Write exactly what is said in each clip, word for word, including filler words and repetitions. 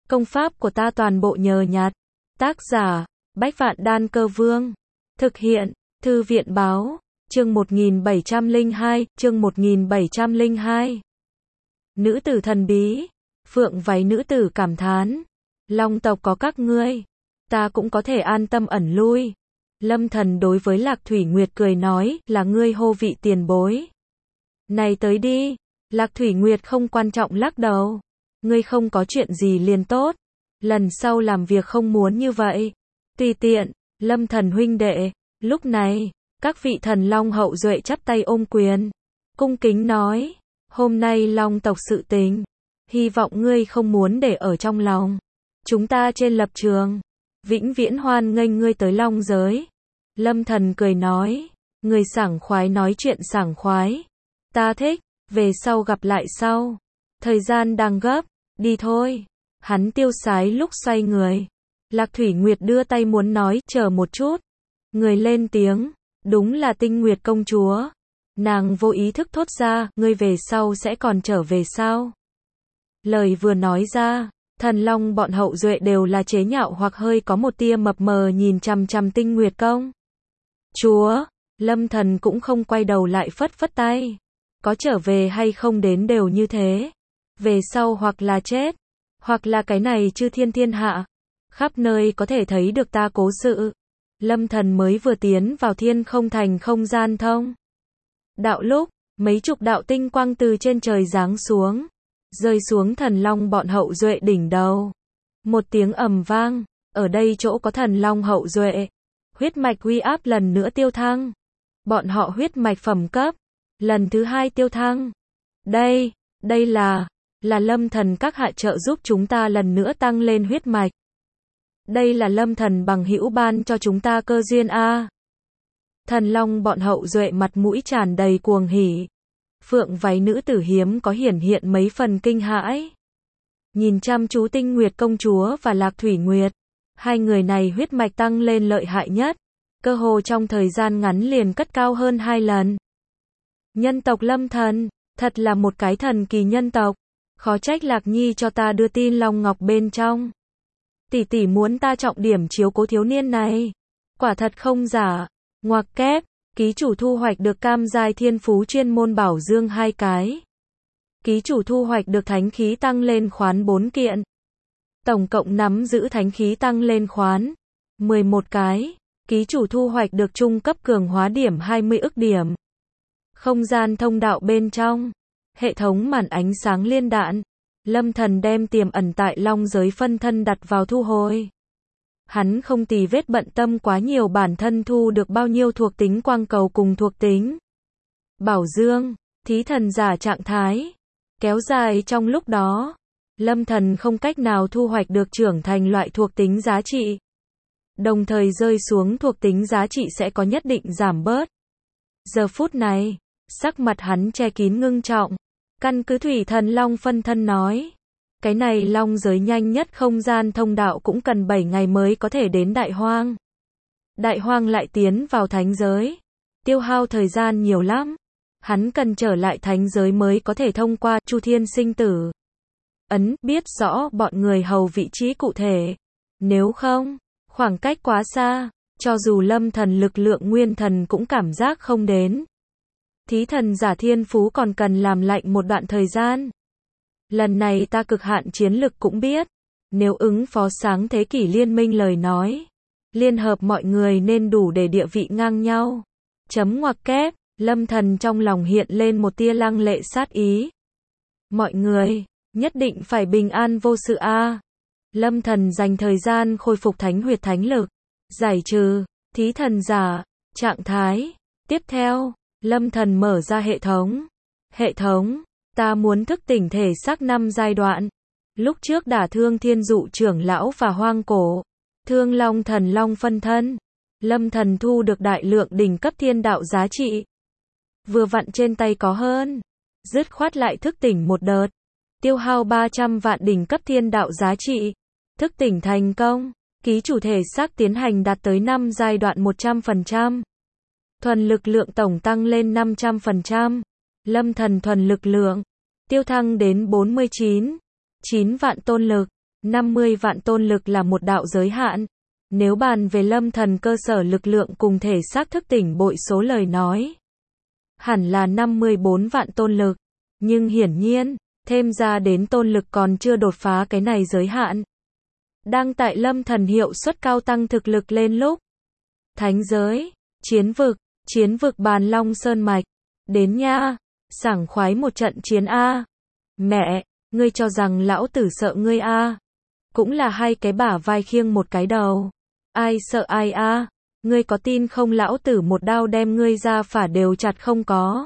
Công pháp của ta toàn bộ nhờ nhặt. Tác giả, Bách Vạn Đan Cơ Vương. Thực hiện, Thư viện Báo. Chương một nghìn bảy trăm lẻ hai, chương một nghìn bảy trăm lẻ hai. Nữ tử thần bí. Phượng váy nữ tử cảm thán. Long tộc có các ngươi, ta cũng có thể an tâm ẩn lui. Lâm Thần đối với Lạc Thủy Nguyệt cười nói, là ngươi hô vị tiền bối. Này tới đi. Lạc Thủy Nguyệt không quan trọng lắc đầu. Ngươi không có chuyện gì liền tốt. Lần sau làm việc không muốn như vậy. Tùy tiện, Lâm Thần huynh đệ. Lúc này, các vị thần long hậu duệ chắp tay ôm quyền. Cung kính nói, hôm nay long tộc sự tình. Hy vọng ngươi không muốn để ở trong lòng. Chúng ta trên lập trường. Vĩnh viễn hoan nghênh ngươi tới long giới. Lâm Thần cười nói, người sảng khoái nói chuyện sảng khoái. Ta thích, về sau gặp lại sau. Thời gian đang gấp, đi thôi. Hắn tiêu sái lúc xoay người. Lạc Thủy Nguyệt đưa tay muốn nói, chờ một chút. Người lên tiếng, đúng là Tinh Nguyệt công chúa. Nàng vô ý thức thốt ra, ngươi về sau sẽ còn trở về sao? Lời vừa nói ra, thần long bọn hậu duệ đều là chế nhạo hoặc hơi có một tia mập mờ nhìn chằm chằm Tinh Nguyệt công chúa. Lâm Thần cũng không quay đầu lại phất phất tay. Có trở về hay không đến đều như thế. Về sau hoặc là chết, hoặc là cái này chư thiên thiên hạ. Khắp nơi có thể thấy được ta cố sự. Lâm Thần mới vừa tiến vào thiên không thành không gian thông đạo lúc, mấy chục đạo tinh quang từ trên trời giáng xuống, rơi xuống thần long bọn hậu duệ đỉnh đầu. Một tiếng ầm vang, ở đây chỗ có thần long hậu duệ, huyết mạch uy áp lần nữa tiêu thăng. Bọn họ huyết mạch phẩm cấp, lần thứ hai tiêu thăng. Đây, đây là, là Lâm Thần các hạ trợ giúp chúng ta lần nữa tăng lên huyết mạch. Đây là Lâm Thần bằng hữu ban cho chúng ta cơ duyên a. Thần long bọn hậu duệ mặt mũi tràn đầy cuồng hỉ. Phượng váy nữ tử hiếm có hiển hiện mấy phần kinh hãi. Nhìn chăm chú Tinh Nguyệt công chúa và Lạc Thủy Nguyệt. Hai người này huyết mạch tăng lên lợi hại nhất. Cơ hồ trong thời gian ngắn liền cất cao hơn hai lần. Nhân tộc Lâm Thần, thật là một cái thần kỳ nhân tộc. Khó trách Lạc Nhi cho ta đưa tin Long Ngọc bên trong. Tỷ tỷ muốn ta trọng điểm chiếu cố thiếu niên này. Quả thật không giả. Ngoặc kép, ký chủ thu hoạch được cam giai thiên phú chuyên môn bảo dương hai cái. Ký chủ thu hoạch được thánh khí tăng lên khoán bốn kiện. Tổng cộng nắm giữ thánh khí tăng lên khoán mười một cái. Ký chủ thu hoạch được trung cấp cường hóa điểm hai mươi ức điểm. Không gian thông đạo bên trong. Hệ thống màn ánh sáng liên đạn. Lâm Thần đem tiềm ẩn tại long giới phân thân đặt vào thu hồi. Hắn không tì vết bận tâm quá nhiều bản thân thu được bao nhiêu thuộc tính quang cầu cùng thuộc tính bảo dương, thí thần giả trạng thái. Kéo dài trong lúc đó, Lâm Thần không cách nào thu hoạch được trưởng thành loại thuộc tính giá trị. Đồng thời rơi xuống thuộc tính giá trị sẽ có nhất định giảm bớt. Giờ phút này, sắc mặt hắn che kín ngưng trọng. Căn cứ Thủy Thần Long phân thân nói, cái này long giới nhanh nhất không gian thông đạo cũng cần bảy ngày mới có thể đến Đại Hoang. Đại Hoang lại tiến vào thánh giới. Tiêu hao thời gian nhiều lắm. Hắn cần trở lại thánh giới mới có thể thông qua Chu Thiên sinh tử ấn, biết rõ bọn người hầu vị trí cụ thể. Nếu không, khoảng cách quá xa, cho dù Lâm Thần lực lượng nguyên thần cũng cảm giác không đến. Thí thần giả thiên phú còn cần làm lạnh một đoạn thời gian. Lần này ta cực hạn chiến lực cũng biết. Nếu ứng phó sáng thế kỷ liên minh lời nói. Liên hợp mọi người nên đủ để địa vị ngang nhau. Chấm ngoặc kép, Lâm Thần trong lòng hiện lên một tia lăng lệ sát ý. Mọi người, nhất định phải bình an vô sự a. Lâm Thần dành thời gian khôi phục thánh huyệt thánh lực. Giải trừ, thí thần giả, trạng thái. Tiếp theo, Lâm Thần mở ra hệ thống. Hệ thống. Ta muốn thức tỉnh thể xác năm giai đoạn. Lúc trước đả thương thiên dụ trưởng lão và hoang cổ. Thương long thần long phân thân. Lâm Thần thu được đại lượng đỉnh cấp thiên đạo giá trị. Vừa vặn trên tay có hơn. Dứt khoát lại thức tỉnh một đợt. Tiêu hao ba trăm vạn đỉnh cấp thiên đạo giá trị. Thức tỉnh thành công. Ký chủ thể xác tiến hành đạt tới năm giai đoạn một trăm phần trăm. Thuần lực lượng tổng tăng lên năm trăm phần trăm. Lâm Thần thuần lực lượng tiêu thăng đến bốn mươi chín, chín vạn tôn lực. năm mươi vạn tôn lực là một đạo giới hạn. Nếu bàn về lâm thần cơ sở lực lượng cùng thể xác thức tỉnh bội số lời nói, hẳn là năm mươi bốn vạn tôn lực. Nhưng hiển nhiên, thêm ra đến tôn lực còn chưa đột phá cái này giới hạn. Đang tại lâm thần hiệu suất cao tăng thực lực lên lúc. Thánh giới, chiến vực, chiến vực bàn long sơn mạch. Đến nha, sảng khoái một trận chiến A. Mẹ, ngươi cho rằng lão tử sợ ngươi A. Cũng là hai cái bả vai khiêng một cái đầu. Ai sợ ai A. Ngươi có tin không lão tử một đao đem ngươi ra phả đều chặt không có.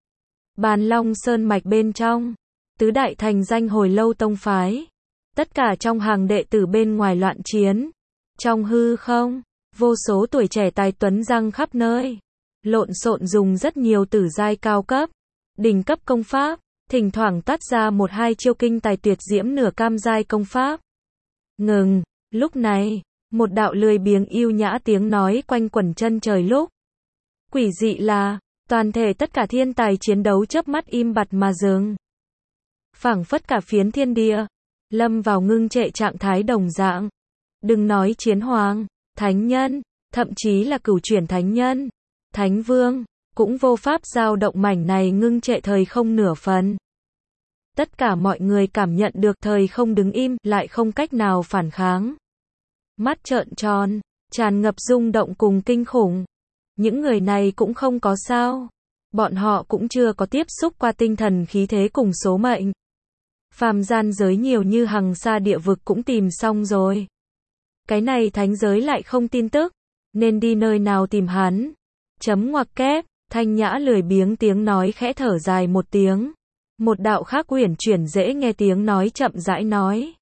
Bàn long sơn mạch bên trong. Tứ đại thành danh hồi lâu tông phái. Tất cả trong hàng đệ tử bên ngoài loạn chiến. Trong hư không, vô số tuổi trẻ tài tuấn răng khắp nơi. Lộn xộn dùng rất nhiều tử giai cao cấp, đỉnh cấp công pháp, thỉnh thoảng tắt ra một hai chiêu kinh tài tuyệt diễm nửa cam giai công pháp. Ngừng, lúc này, một đạo lười biếng yêu nhã tiếng nói quanh quẩn chân trời lúc. Quỷ dị là, toàn thể tất cả thiên tài chiến đấu chớp mắt im bặt mà dừng. Phảng phất cả phiến thiên địa, lâm vào ngưng trệ trạng thái đồng dạng. Đừng nói chiến hoàng, thánh nhân, thậm chí là cửu chuyển thánh nhân, thánh vương, cũng vô pháp dao động mảnh này ngưng trệ thời không nửa phần. Tất cả mọi người cảm nhận được thời không đứng im, lại không cách nào phản kháng. Mắt trợn tròn, tràn ngập rung động cùng kinh khủng. Những người này cũng không có sao. Bọn họ cũng chưa có tiếp xúc qua tinh thần khí thế cùng số mệnh. Phàm gian giới nhiều như hằng sa địa vực cũng tìm xong rồi. Cái này thánh giới lại không tin tức, nên đi nơi nào tìm hắn. Chấm ngoặc kép, Thanh Nhã lười biếng tiếng nói khẽ thở dài một tiếng. Một đạo khác uyển chuyển dễ nghe tiếng nói chậm rãi nói.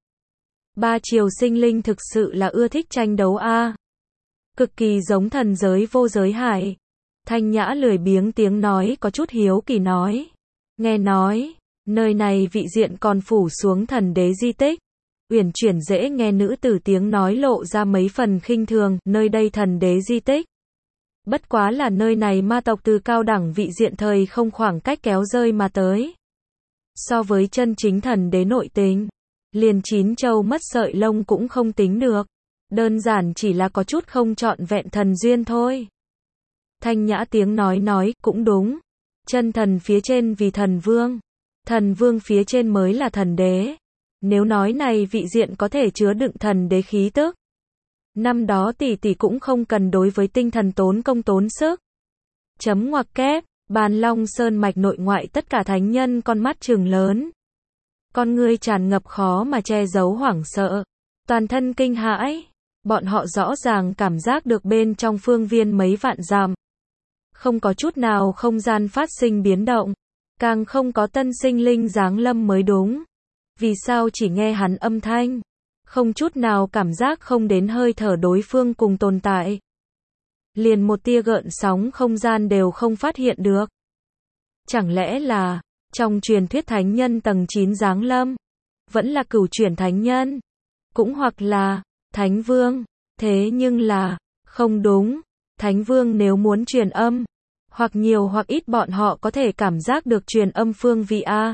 Ba triều sinh linh thực sự là ưa thích tranh đấu a. Cực kỳ giống thần giới vô giới hải. Thanh Nhã lười biếng tiếng nói có chút hiếu kỳ nói. Nghe nói, nơi này vị diện còn phủ xuống thần đế di tích. Uyển chuyển dễ nghe nữ tử tiếng nói lộ ra mấy phần khinh thường, nơi đây thần đế di tích. Bất quá là nơi này ma tộc từ cao đẳng vị diện thời không khoảng cách kéo rơi mà tới. So với chân chính thần đế nội tình, liền chín châu mất sợi lông cũng không tính được. Đơn giản chỉ là có chút không trọn vẹn thần duyên thôi. Thanh Nhã tiếng nói nói, cũng đúng. Chân thần phía trên vì thần vương. Thần vương phía trên mới là thần đế. Nếu nói này vị diện có thể chứa đựng thần đế khí tức. Năm đó tỷ tỷ cũng không cần đối với tinh thần tốn công tốn sức. Chấm ngoặc kép, bàn long sơn mạch nội ngoại tất cả thánh nhân con mắt trừng lớn. Con ngươi tràn ngập khó mà che giấu hoảng sợ. Toàn thân kinh hãi. Bọn họ rõ ràng cảm giác được bên trong phương viên mấy vạn dặm. Không có chút nào không gian phát sinh biến động. Càng không có tân sinh linh giáng lâm mới đúng. Vì sao chỉ nghe hắn âm thanh? Không chút nào cảm giác không đến hơi thở đối phương cùng tồn tại. Liền một tia gợn sóng không gian đều không phát hiện được. Chẳng lẽ là, trong truyền thuyết thánh nhân tầng chín giáng lâm, vẫn là cửu chuyển thánh nhân, cũng hoặc là, thánh vương, thế nhưng là, không đúng, thánh vương nếu muốn truyền âm, hoặc nhiều hoặc ít bọn họ có thể cảm giác được truyền âm phương vị A.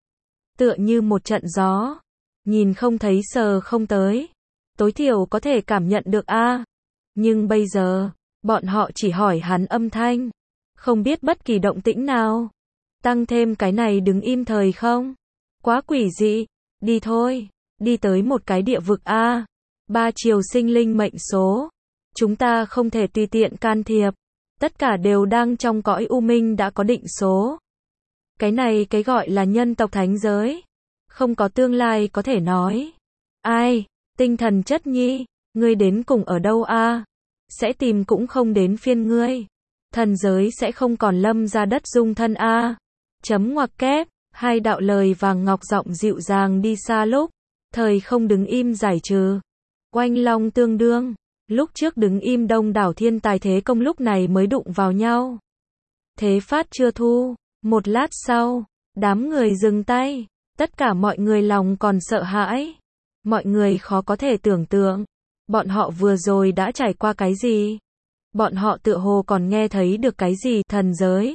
Tựa như một trận gió, nhìn không thấy sờ không tới, tối thiểu có thể cảm nhận được A. Nhưng bây giờ, bọn họ chỉ hỏi hắn âm thanh, không biết bất kỳ động tĩnh nào. Tăng thêm cái này đứng im thời không. Quá quỷ dị, đi thôi, đi tới một cái địa vực A. Ba triều sinh linh mệnh số. Chúng ta không thể tùy tiện can thiệp. Tất cả đều đang trong cõi u minh đã có định số. Cái này cái gọi là nhân tộc thánh giới. Không có tương lai có thể nói. Ai, tinh thần chất nhi, ngươi đến cùng ở đâu A? Sẽ tìm cũng không đến phiên ngươi. Thần giới sẽ không còn lâm ra đất dung thân A. Chấm ngoặc kép, hai đạo lời vàng ngọc giọng dịu dàng đi xa lúc. Thời không đứng im giải trừ. Oanh long tương đương. Lúc trước đứng im đông đảo thiên tài thế công lúc này mới đụng vào nhau. Thế phát chưa thu. Một lát sau, đám người dừng tay. Tất cả mọi người lòng còn sợ hãi. Mọi người khó có thể tưởng tượng. Bọn họ vừa rồi đã trải qua cái gì? Bọn họ tựa hồ còn nghe thấy được cái gì thần giới?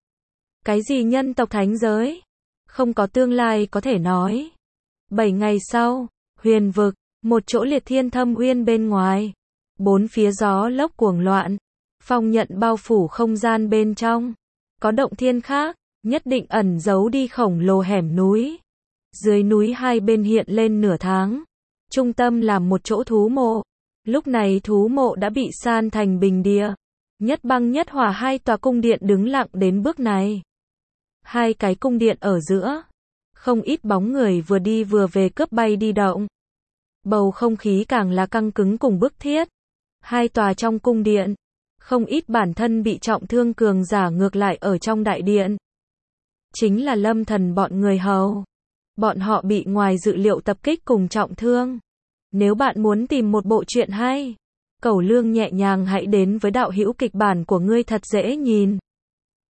Cái gì nhân tộc thánh giới? Không có tương lai có thể nói. Bảy ngày sau, huyền vực, một chỗ liệt thiên thâm uyên bên ngoài. Bốn phía gió lốc cuồng loạn, phong nhận bao phủ không gian bên trong. Có động thiên khác, nhất định ẩn giấu đi khổng lồ hẻm núi. Dưới núi hai bên hiện lên nửa tháng. Trung tâm là một chỗ thú mộ. Lúc này thú mộ đã bị san thành bình địa. Nhất băng nhất hỏa hai tòa cung điện đứng lặng đến bước này. Hai cái cung điện ở giữa. Không ít bóng người vừa đi vừa về cướp bay đi động. Bầu không khí càng là căng cứng cùng bức thiết. Hai tòa trong cung điện. Không ít bản thân bị trọng thương cường giả ngược lại ở trong đại điện. Chính là Lâm Thần bọn người hầu. Bọn họ bị ngoài dự liệu tập kích cùng trọng thương. Nếu bạn muốn tìm một bộ truyện hay, Cẩu Lương nhẹ nhàng hãy đến với đạo hữu kịch bản của ngươi thật dễ nhìn.